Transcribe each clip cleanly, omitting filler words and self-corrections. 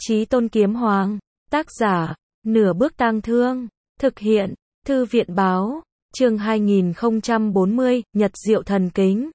Chí Tôn Kiếm Hoàng. Tác giả, Nửa Bước Tang Thương. Thực hiện, Thư viện Báo. Chương 2040, Nhật Diệu Thần Kính.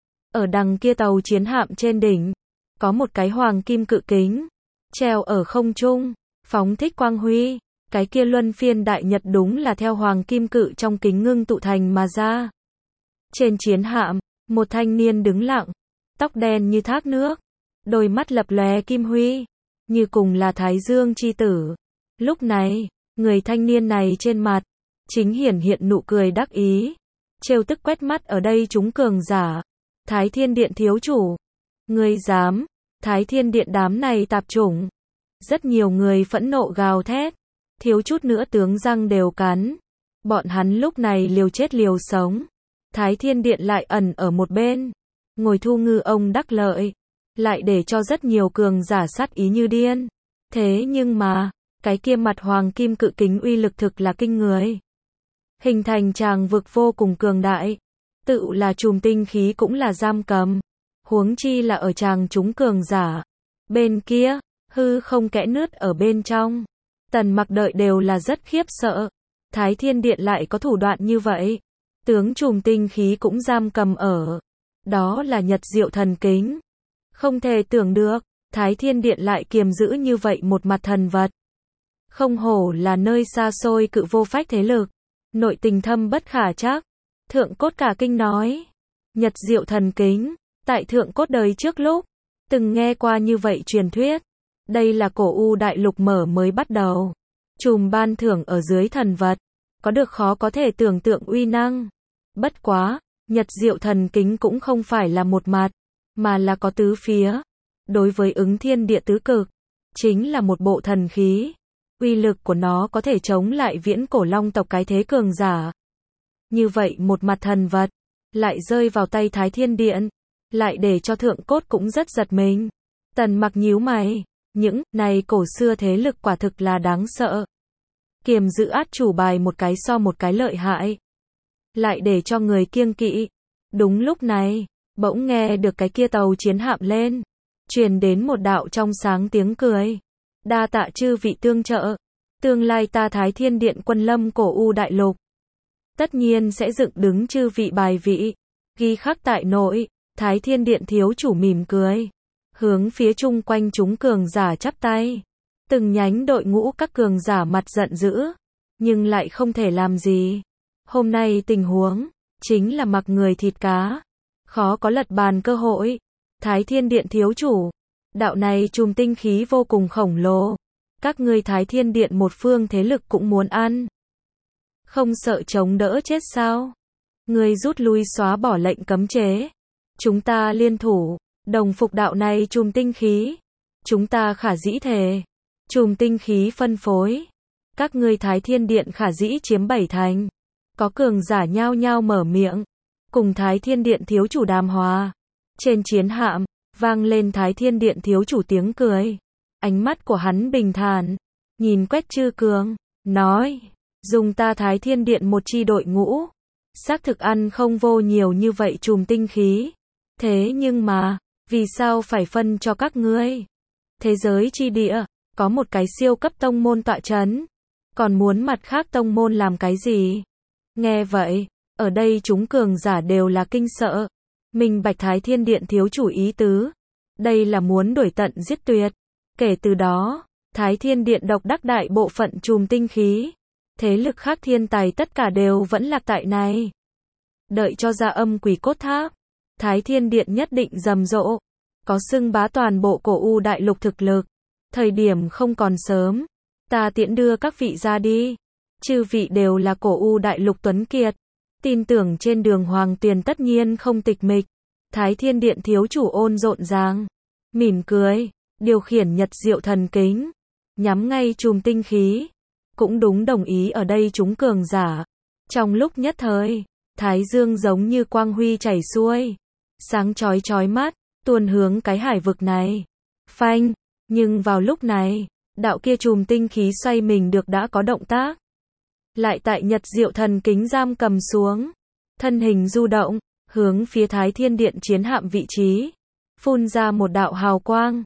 Ở đằng kia tàu chiến hạm trên đỉnh, có một cái hoàng kim cự kính, treo ở không trung, phóng thích quang huy. Cái kia luân phiên đại nhật đúng là theo hoàng kim cự trong kính ngưng tụ thành mà ra. Trên chiến hạm, một thanh niên đứng lặng, tóc đen như thác nước, đôi mắt lập lòe kim huy, như cùng là Thái Dương chi tử. Lúc này, người thanh niên này trên mặt, chính hiển hiện nụ cười đắc ý, trêu tức quét mắt ở đây chúng cường giả. Thái Thiên Điện thiếu chủ, ngươi dám? Thái Thiên Điện đám này tạp chủng. Rất nhiều người phẫn nộ gào thét, thiếu chút nữa tướng răng đều cắn. Bọn hắn lúc này liều chết liều sống. Thái Thiên Điện lại ẩn ở một bên, ngồi thu ngư ông đắc lợi, lại để cho rất nhiều cường giả sát ý như điên. Thế nhưng mà, cái kia mặt hoàng kim cự kính uy lực thực là kinh người. Hình thành tràng vực vô cùng cường đại, tự là chùm tinh khí cũng là giam cầm, huống chi là ở tràng chúng cường giả. Bên kia, hư không kẽ nứt ở bên trong. Tần Mặc đợi đều là rất khiếp sợ. Thái Thiên Điện lại có thủ đoạn như vậy. Tướng chùm tinh khí cũng giam cầm ở. Đó là Nhật Diệu Thần Kính. Không thể tưởng được, Thái Thiên Điện lại kiềm giữ như vậy một mặt thần vật. Không hổ là nơi xa xôi cự vô phách thế lực. Nội tình thâm bất khả trắc. Thượng Cốt cả kinh nói. Nhật Diệu Thần Kính, tại Thượng Cốt đời trước lúc, từng nghe qua như vậy truyền thuyết. Đây là cổ u đại lục mở mới bắt đầu. Chùm ban thưởng ở dưới thần vật, có được khó có thể tưởng tượng uy năng. Bất quá, Nhật Diệu Thần Kính cũng không phải là một mặt, mà là có tứ phía. Đối với ứng thiên địa tứ cực, chính là một bộ thần khí. Uy lực của nó có thể chống lại viễn cổ long tộc cái thế cường giả. Như vậy một mặt thần vật, lại rơi vào tay Thái Thiên Điện, lại để cho Thượng Cốt cũng rất giật mình. Tần Mặc nhíu mày, những này cổ xưa thế lực quả thực là đáng sợ. Kiềm giữ át chủ bài một cái so một cái lợi hại, lại để cho người kiêng kỵ. Đúng lúc này, bỗng nghe được cái kia tàu chiến hạm lên, truyền đến một đạo trong sáng tiếng cười. Đa tạ chư vị tương trợ, tương lai ta Thái Thiên Điện quân lâm cổ u đại lục, tất nhiên sẽ dựng đứng chư vị bài vị, ghi khắc tại nội. Thái Thiên Điện thiếu chủ mỉm cười, hướng phía chung quanh chúng cường giả chắp tay. Từng nhánh đội ngũ các cường giả mặt giận dữ, nhưng lại không thể làm gì. Hôm nay tình huống, chính là mặc người thịt cá, khó có lật bàn cơ hội. Thái Thiên Điện thiếu chủ, đạo này chùm tinh khí vô cùng khổng lồ. Các ngươi Thái Thiên Điện một phương thế lực cũng muốn ăn. Không sợ chống đỡ chết sao? Ngươi rút lui xóa bỏ lệnh cấm chế. Chúng ta liên thủ, đồng phục đạo này chùm tinh khí. Chúng ta khả dĩ thề. Chùm tinh khí phân phối. Các ngươi Thái Thiên Điện khả dĩ chiếm 7 thành. Có cường giả nhao nhao mở miệng, cùng Thái Thiên Điện thiếu chủ đàm hòa. Trên chiến hạm, vang lên Thái Thiên Điện thiếu chủ tiếng cười. Ánh mắt của hắn bình thản, nhìn Quách Chư Cường, nói, dùng ta Thái Thiên Điện một chi đội ngũ, xác thực ăn không vô nhiều như vậy chùm tinh khí. Thế nhưng mà, vì sao phải phân cho các ngươi? Thế giới chi địa, có một cái siêu cấp tông môn tọa chấn, còn muốn mặt khác tông môn làm cái gì? Nghe vậy, ở đây chúng cường giả đều là kinh sợ. Minh bạch Thái Thiên Điện thiếu chủ ý tứ. Đây là muốn đuổi tận giết tuyệt. Kể từ đó, Thái Thiên Điện độc đắc đại bộ phận chùm tinh khí. Thế lực khác thiên tài tất cả đều vẫn lạc tại này. Đợi cho ra âm quỷ cốt tháp, Thái Thiên Điện nhất định rầm rộ. Có xưng bá toàn bộ cổ u đại lục thực lực. Thời điểm không còn sớm, ta tiễn đưa các vị ra đi. Chư vị đều là cổ u đại lục tuấn kiệt, tin tưởng trên đường hoàng tuyền tất nhiên không tịch mịch. Thái Thiên Điện thiếu chủ ôn rộn ràng, mỉm cười, điều khiển Nhật Diệu Thần Kính, nhắm ngay chùm tinh khí. Cũng đúng đồng ý ở đây chúng cường giả. Trong lúc nhất thời, Thái Dương giống như quang huy chảy xuôi, sáng chói chói mắt, tuôn hướng cái hải vực này. Phanh, nhưng vào lúc này, đạo kia chùm tinh khí xoay mình được đã có động tác. Lại tại Nhật Diệu Thần Kính giam cầm xuống, thân hình du động, hướng phía Thái Thiên Điện chiến hạm vị trí, phun ra một đạo hào quang.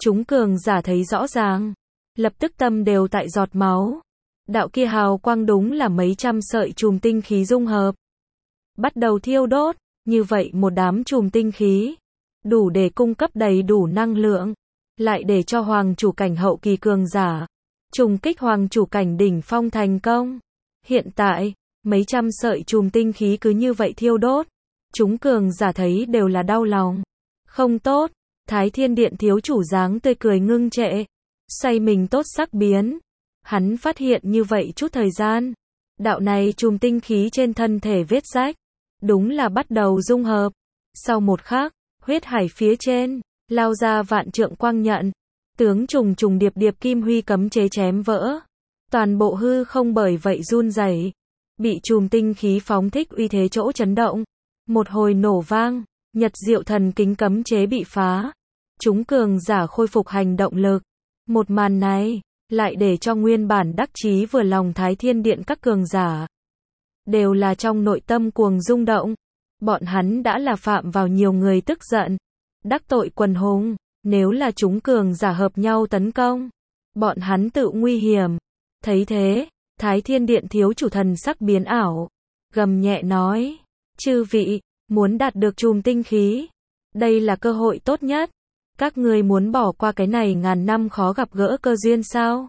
Chúng cường giả thấy rõ ràng, lập tức tâm đều tại giọt máu. Đạo kia hào quang đúng là mấy trăm sợi chùm tinh khí dung hợp, bắt đầu thiêu đốt, như vậy một đám chùm tinh khí, đủ để cung cấp đầy đủ năng lượng, lại để cho hoàng chủ cảnh hậu kỳ cường giả trùng kích hoàng chủ cảnh đỉnh phong thành công. Hiện tại, mấy trăm sợi chùm tinh khí cứ như vậy thiêu đốt, chúng cường giả thấy đều là đau lòng. Không tốt, Thái Thiên Điện thiếu chủ dáng tươi cười ngưng trệ, xoay mình tốt sắc biến. Hắn phát hiện như vậy chút thời gian, đạo này chùm tinh khí trên thân thể vết rách, đúng là bắt đầu dung hợp. Sau một khắc, huyết hải phía trên, lao ra vạn trượng quang nhận, tướng trùng trùng điệp điệp kim huy cấm chế chém vỡ. Toàn bộ hư không bởi vậy run rẩy, bị chùm tinh khí phóng thích uy thế chỗ chấn động. Một hồi nổ vang, Nhật Diệu Thần Kính cấm chế bị phá. Chúng cường giả khôi phục hành động lực. Một màn này, lại để cho nguyên bản đắc chí vừa lòng Thái Thiên Điện các cường giả đều là trong nội tâm cuồng rung động. Bọn hắn đã là phạm vào nhiều người tức giận, đắc tội quần hùng, nếu là chúng cường giả hợp nhau tấn công, bọn hắn tự nguy hiểm. Thấy thế, Thái Thiên Điện thiếu chủ thần sắc biến ảo, gầm nhẹ nói: "Chư vị, muốn đạt được chùm tinh khí, đây là cơ hội tốt nhất. Các ngươi muốn bỏ qua cái này ngàn năm khó gặp gỡ cơ duyên sao?"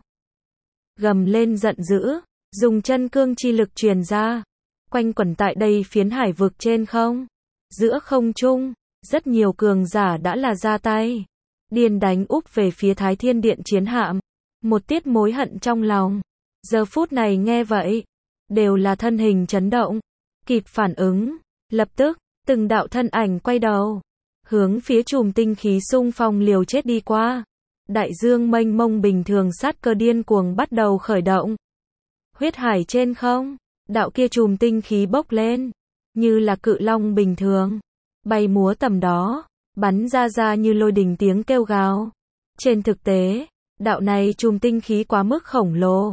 Gầm lên giận dữ, dùng chân cương chi lực truyền ra, quanh quẩn tại đây phiến hải vực trên không. Giữa không trung, rất nhiều cường giả đã là ra tay, điên đánh úp về phía Thái Thiên Điện chiến hạm. Một tiết mối hận trong lòng, giờ phút này nghe vậy, đều là thân hình chấn động, kịp phản ứng, lập tức, từng đạo thân ảnh quay đầu, hướng phía chùm tinh khí xung phong liều chết đi qua. Đại dương mênh mông bình thường sát cơ điên cuồng bắt đầu khởi động. Huyết hải trên không, đạo kia chùm tinh khí bốc lên, như là cự long bình thường, bay múa tầm đó, bắn ra như lôi đình tiếng kêu gào. Trên thực tế, đạo này chùm tinh khí quá mức khổng lồ,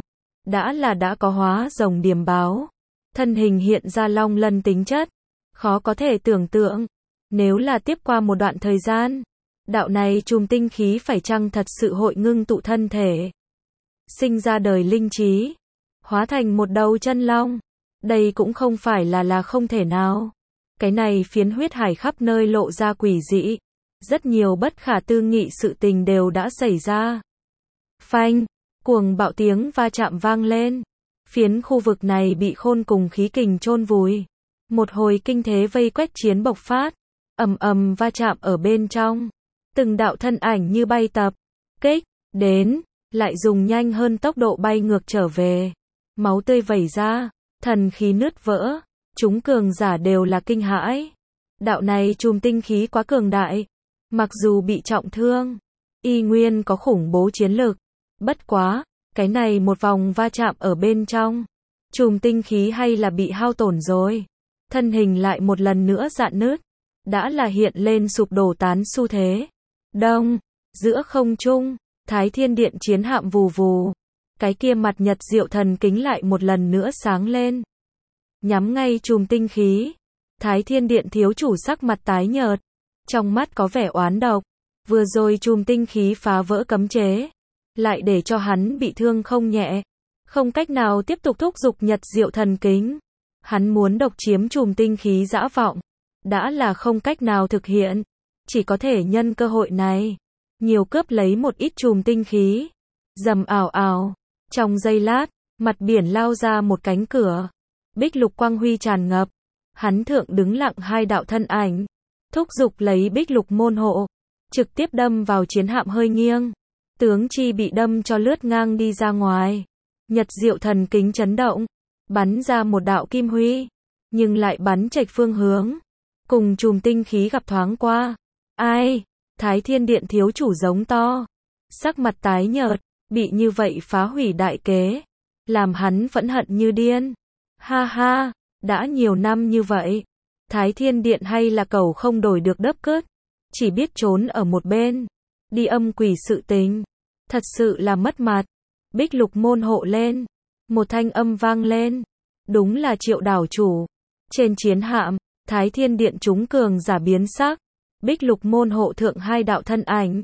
đã có hóa rồng điềm báo, thân hình hiện ra long lân tính chất, khó có thể tưởng tượng, nếu là tiếp qua một đoạn thời gian, đạo này chùm tinh khí phải chăng thật sự hội ngưng tụ thân thể, sinh ra đời linh trí, hóa thành một đầu chân long. Đây cũng không phải là không thể nào. Cái này phiến huyết hải khắp nơi lộ ra quỷ dị, rất nhiều bất khả tư nghị sự tình đều đã xảy ra. Phanh, cuồng bạo tiếng va chạm vang lên. Phiến khu vực này bị khôn cùng khí kình chôn vùi. Một hồi kinh thế vây quét chiến bộc phát, ầm ầm va chạm ở bên trong. Từng đạo thân ảnh như bay tập kích đến, lại dùng nhanh hơn tốc độ bay ngược trở về. Máu tươi vẩy ra, thần khí nứt vỡ, chúng cường giả đều là kinh hãi. Đạo này chùm tinh khí quá cường đại, mặc dù bị trọng thương, y nguyên có khủng bố chiến lực. Bất quá, cái này một vòng va chạm ở bên trong, chùm tinh khí hay là bị hao tổn rồi. Thân hình lại một lần nữa rạn nứt, đã là hiện lên sụp đổ tán xu thế. Đông, giữa không trung, Thái Thiên Điện chiến hạm vù vù. Cái kia mặt Nhật Diệu Thần Kính lại một lần nữa sáng lên, nhắm ngay chùm tinh khí. Thái Thiên Điện thiếu chủ sắc mặt tái nhợt, trong mắt có vẻ oán độc. Vừa rồi chùm tinh khí phá vỡ cấm chế, lại để cho hắn bị thương không nhẹ, không cách nào tiếp tục thúc giục Nhật Diệu Thần Kính. Hắn muốn độc chiếm chùm tinh khí dã vọng, đã là không cách nào thực hiện, chỉ có thể nhân cơ hội này, nhiều cướp lấy một ít chùm tinh khí. Rầm ào ào, trong giây lát, mặt biển lao ra một cánh cửa, bích lục quang huy tràn ngập. Hắn thượng đứng lặng hai đạo thân ảnh, thúc giục lấy bích lục môn hộ, trực tiếp đâm vào chiến hạm hơi nghiêng. Tướng chi bị đâm cho lướt ngang đi ra ngoài. Nhật Diệu Thần Kính chấn động, bắn ra một đạo kim huy, nhưng lại bắn chệch phương hướng, cùng chùm tinh khí gặp thoáng qua. Ai? Thái Thiên Điện thiếu chủ giống to, sắc mặt tái nhợt, bị như vậy phá hủy đại kế, làm hắn phẫn hận như điên. Ha ha, đã nhiều năm như vậy, Thái Thiên Điện hay là cẩu không đổi được đớp cớt, chỉ biết trốn ở một bên, đi âm quỷ sự tình, thật sự là mất mặt. Bích lục môn hộ lên, một thanh âm vang lên, đúng là Triệu đảo chủ. Trên chiến hạm, Thái Thiên Điện chúng cường giả biến sắc, bích lục môn hộ thượng hai đạo thân ảnh,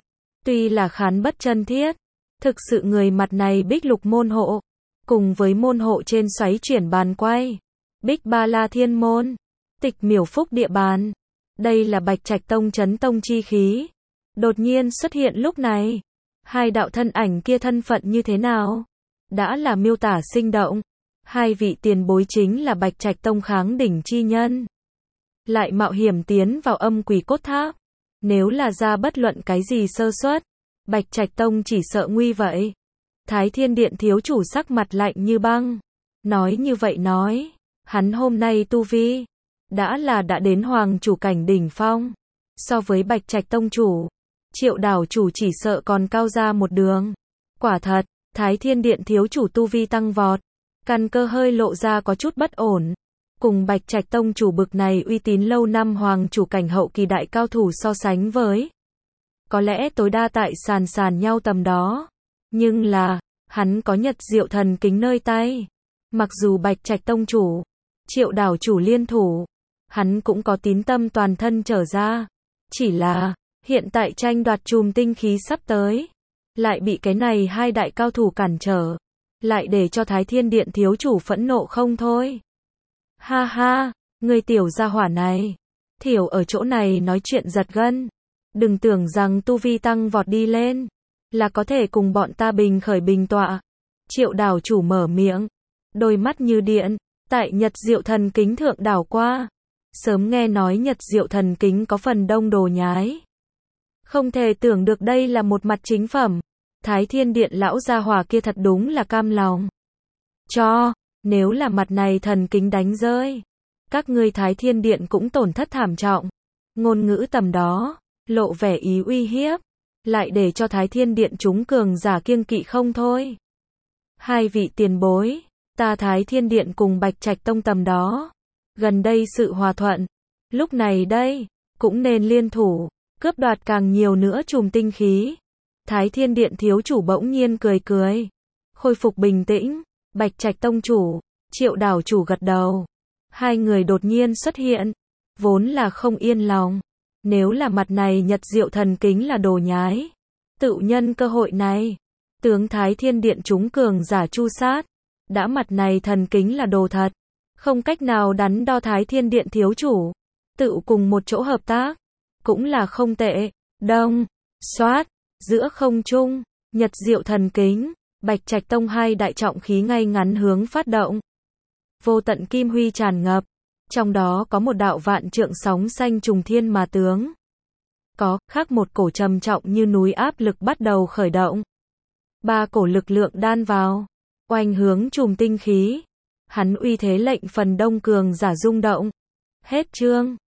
Tuy là khán bất chân thiết, thực sự người mặt này bích lục môn hộ, cùng với môn hộ trên xoáy chuyển bàn quay, Bích Ba La Thiên môn, Tịch Miểu Phúc địa bàn. Đây là Bạch Trạch Tông chấn tông chi khí. Đột nhiên xuất hiện lúc này, hai đạo thân ảnh kia thân phận như thế nào? Đã là miêu tả sinh động. Hai vị tiền bối chính là Bạch Trạch Tông kháng đỉnh chi nhân. Lại mạo hiểm tiến vào âm quỷ cốt tháp. Nếu là ra bất luận cái gì sơ suất, Bạch Trạch Tông chỉ sợ nguy vậy. Thái Thiên Điện thiếu chủ sắc mặt lạnh như băng. Nói như vậy nói, hắn hôm nay tu vi đã đến hoàng chủ cảnh đỉnh phong. So với Bạch Trạch Tông chủ, Triệu đảo chủ chỉ sợ còn cao ra một đường. Quả thật, Thái Thiên Điện thiếu chủ tu vi tăng vọt, căn cơ hơi lộ ra có chút bất ổn. Cùng Bạch Trạch Tông chủ bực này uy tín lâu năm hoàng chủ cảnh hậu kỳ đại cao thủ so sánh với, có lẽ tối đa tại sàn nhau tầm đó. Nhưng là, hắn có Nhật Diệu Thần Kính nơi tay. Mặc dù Bạch Trạch Tông chủ, Triệu đảo chủ liên thủ, hắn cũng có tín tâm toàn thân trở ra. Chỉ là, hiện tại tranh đoạt chùm tinh khí sắp tới, lại bị cái này hai đại cao thủ cản trở, lại để cho Thái Thiên Điện thiếu chủ phẫn nộ không thôi. Ha ha, người tiểu gia hỏa này, thiểu ở chỗ này nói chuyện giật gân. Đừng tưởng rằng tu vi tăng vọt đi lên, là có thể cùng bọn ta bình khởi bình tọa. Triệu đảo chủ mở miệng, đôi mắt như điện, tại Nhật Diệu Thần Kính thượng đảo qua. Sớm nghe nói Nhật Diệu Thần Kính có phần đông đồ nhái. Không thể tưởng được đây là một mặt chính phẩm. Thái Thiên Điện lão gia hỏa kia thật đúng là cam lòng. Nếu là mặt này thần kính đánh rơi, các ngươi Thái Thiên Điện cũng tổn thất thảm trọng. Ngôn ngữ tầm đó, lộ vẻ ý uy hiếp, lại để cho Thái Thiên Điện chúng cường giả kiêng kỵ không thôi. Hai vị tiền bối, ta Thái Thiên Điện cùng Bạch Trạch Tông tầm đó, gần đây sự hòa thuận, lúc này đây, cũng nên liên thủ, cướp đoạt càng nhiều nữa chùm tinh khí. Thái Thiên Điện thiếu chủ bỗng nhiên cười cười, khôi phục bình tĩnh. Bạch Trạch Tông chủ, Triệu đảo chủ gật đầu. Hai người đột nhiên xuất hiện, vốn là không yên lòng. Nếu là mặt này Nhật Diệu Thần Kính là đồ nhái, tự nhân cơ hội này, tướng Thái Thiên Điện chúng cường giả chu sát. Đã mặt này thần kính là đồ thật, không cách nào đắn đo Thái Thiên Điện thiếu chủ, tự cùng một chỗ hợp tác, cũng là không tệ. Đông, xoát, giữa không trung, Nhật Diệu Thần Kính, Bạch Trạch Tông hai đại trọng khí ngay ngắn hướng phát động. Vô tận kim huy tràn ngập, trong đó có một đạo vạn trượng sóng xanh trùng thiên mà tướng. Có khác một cổ trầm trọng như núi áp lực bắt đầu khởi động. Ba cổ lực lượng đan vào, oanh hướng chùm tinh khí. Hắn uy thế lệnh phần đông cường giả rung động. Hết chương.